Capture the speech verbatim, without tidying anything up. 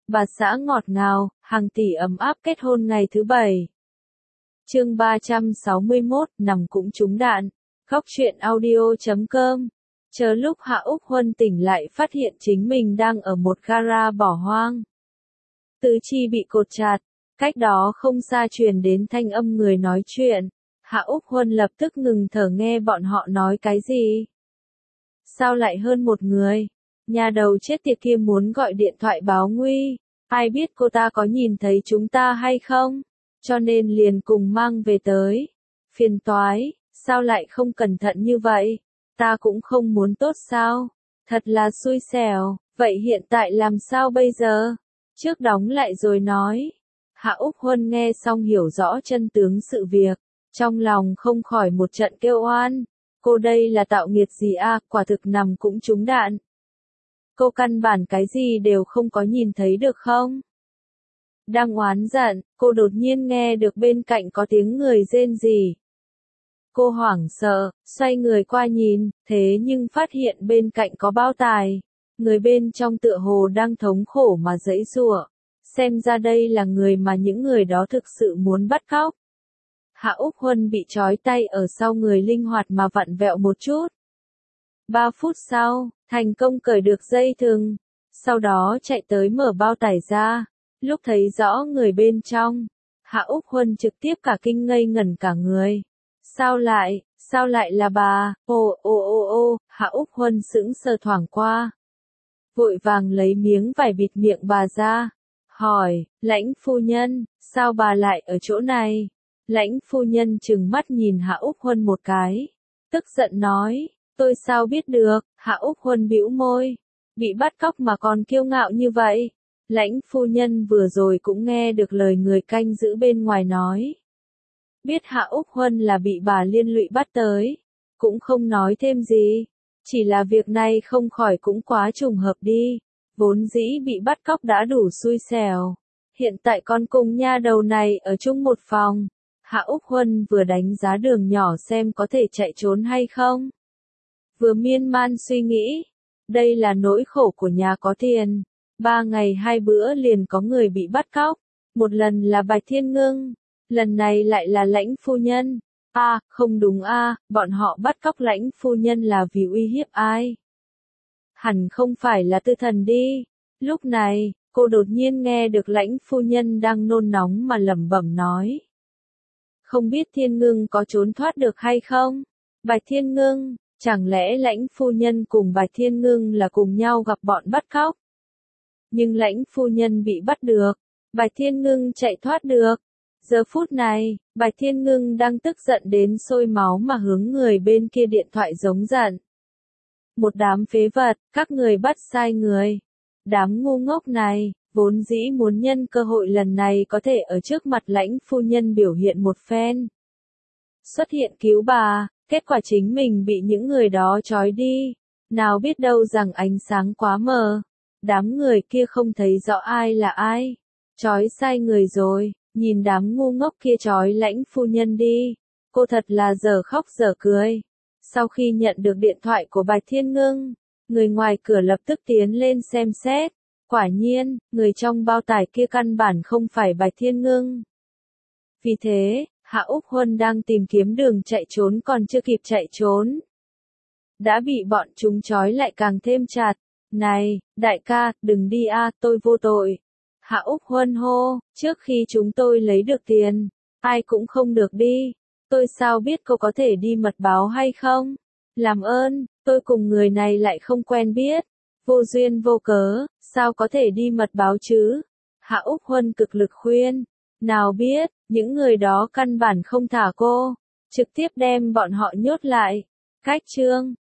bà xã ngọt ngào, hàng tỷ ấm áp kết hôn ngày thứ bảy. Chương ba trăm sáu mươi mốt, nằm cũng trúng đạn. Góc truyện audio chấm com. Chờ lúc Hạ Úc Huân tỉnh lại phát hiện chính mình đang ở một gara bỏ hoang. Tứ chi bị cột chặt, cách đó không xa truyền đến thanh âm người nói chuyện. Hạ Úc Huân lập tức ngừng thở nghe bọn họ nói cái gì. Sao lại hơn một người? Nhà đầu chết tiệt kia muốn gọi điện thoại báo nguy. Ai biết cô ta có nhìn thấy chúng ta hay không? Cho nên liền cùng mang về tới. Phiền toái, sao lại không cẩn thận như vậy? Ta cũng không muốn tốt sao? Thật là xui xẻo, vậy hiện tại làm sao bây giờ? Trước đóng lại rồi nói. Hạ Úc Huân nghe xong hiểu rõ chân tướng sự việc. Trong lòng không khỏi một trận kêu oan. Cô đây là tạo nghiệt gì à, quả thực nằm cũng trúng đạn. Cô căn bản cái gì đều không có nhìn thấy được không? Đang oán giận, cô đột nhiên nghe được bên cạnh có tiếng người rên rỉ. Cô hoảng sợ, xoay người qua nhìn, thế nhưng phát hiện bên cạnh có bao tài. Người bên trong tựa hồ đang thống khổ mà giãy giụa. Xem ra đây là người mà những người đó thực sự muốn bắt cóc. Hạ Úc Huân bị trói tay ở sau người linh hoạt mà vặn vẹo một chút. Ba phút sau, thành công cởi được dây thừng. Sau đó chạy tới mở bao tải ra. Lúc thấy rõ người bên trong, Hạ Úc Huân trực tiếp cả kinh ngây ngẩn cả người. Sao lại, sao lại là bà, ô ô ô ô, Hạ Úc Huân sững sờ thoảng qua. Vội vàng lấy miếng vải bịt miệng bà ra. Hỏi, Lãnh phu nhân, sao bà lại ở chỗ này? Lãnh phu nhân trừng mắt nhìn Hạ Úc Huân một cái. Tức giận nói, tôi sao biết được, Hạ Úc Huân bĩu môi. Bị bắt cóc mà còn kiêu ngạo như vậy. Lãnh phu nhân vừa rồi cũng nghe được lời người canh giữ bên ngoài nói. Biết Hạ Úc Huân là bị bà liên lụy bắt tới. Cũng không nói thêm gì. Chỉ là việc này không khỏi cũng quá trùng hợp đi. Vốn dĩ bị bắt cóc đã đủ xui xẻo. Hiện tại con cùng nha đầu này ở chung một phòng. Hạ Úc Huân vừa đánh giá đường nhỏ xem có thể chạy trốn hay không. Vừa miên man suy nghĩ. Đây là nỗi khổ của nhà có tiền. Ba ngày hai bữa liền có người bị bắt cóc. Một lần là Bạch Thiên Ngưng. Lần này lại là Lãnh phu nhân. A, à, không đúng a, à, bọn họ bắt cóc Lãnh phu nhân là vì uy hiếp ai? Hẳn không phải là Tư Thần đi. Lúc này, cô đột nhiên nghe được Lãnh phu nhân đang nôn nóng mà lẩm bẩm nói. Không biết Thiên Ngưng có trốn thoát được hay không? Bạch Thiên Ngưng, chẳng lẽ Lãnh phu nhân cùng Bạch Thiên Ngưng là cùng nhau gặp bọn bắt cóc? Nhưng Lãnh phu nhân bị bắt được, Bạch Thiên Ngưng chạy thoát được. Giờ phút này, Bạch Thiên Ngưng đang tức giận đến sôi máu mà hướng người bên kia điện thoại giống giận. Một đám phế vật, các người bắt sai người. Đám ngu ngốc này, vốn dĩ muốn nhân cơ hội lần này có thể ở trước mặt Lãnh phu nhân biểu hiện một phen. Xuất hiện cứu bà, kết quả chính mình bị những người đó trói đi. Nào biết đâu rằng ánh sáng quá mờ. Đám người kia không thấy rõ ai là ai. Trói sai người rồi, nhìn đám ngu ngốc kia trói Lãnh phu nhân đi. Cô thật là dở khóc dở cười. Sau khi nhận được điện thoại của Bạch Thiên Ngưng, người ngoài cửa lập tức tiến lên xem xét. Quả nhiên, người trong bao tải kia căn bản không phải Bạch Thiên Ngưng. Vì thế, Hạ Úc Huân đang tìm kiếm đường chạy trốn còn chưa kịp chạy trốn. Đã bị bọn chúng trói lại càng thêm chặt. Này, đại ca, đừng đi a, tôi vô tội. Hạ Úc Huân hô, trước khi chúng tôi lấy được tiền, ai cũng không được đi. Tôi sao biết cô có thể đi mật báo hay không? Làm ơn, tôi cùng người này lại không quen biết. Vô duyên vô cớ, sao có thể đi mật báo chứ? Hạ Úc Huân cực lực khuyên. Nào biết, những người đó căn bản không thả cô. Trực tiếp đem bọn họ nhốt lại. Cách chương.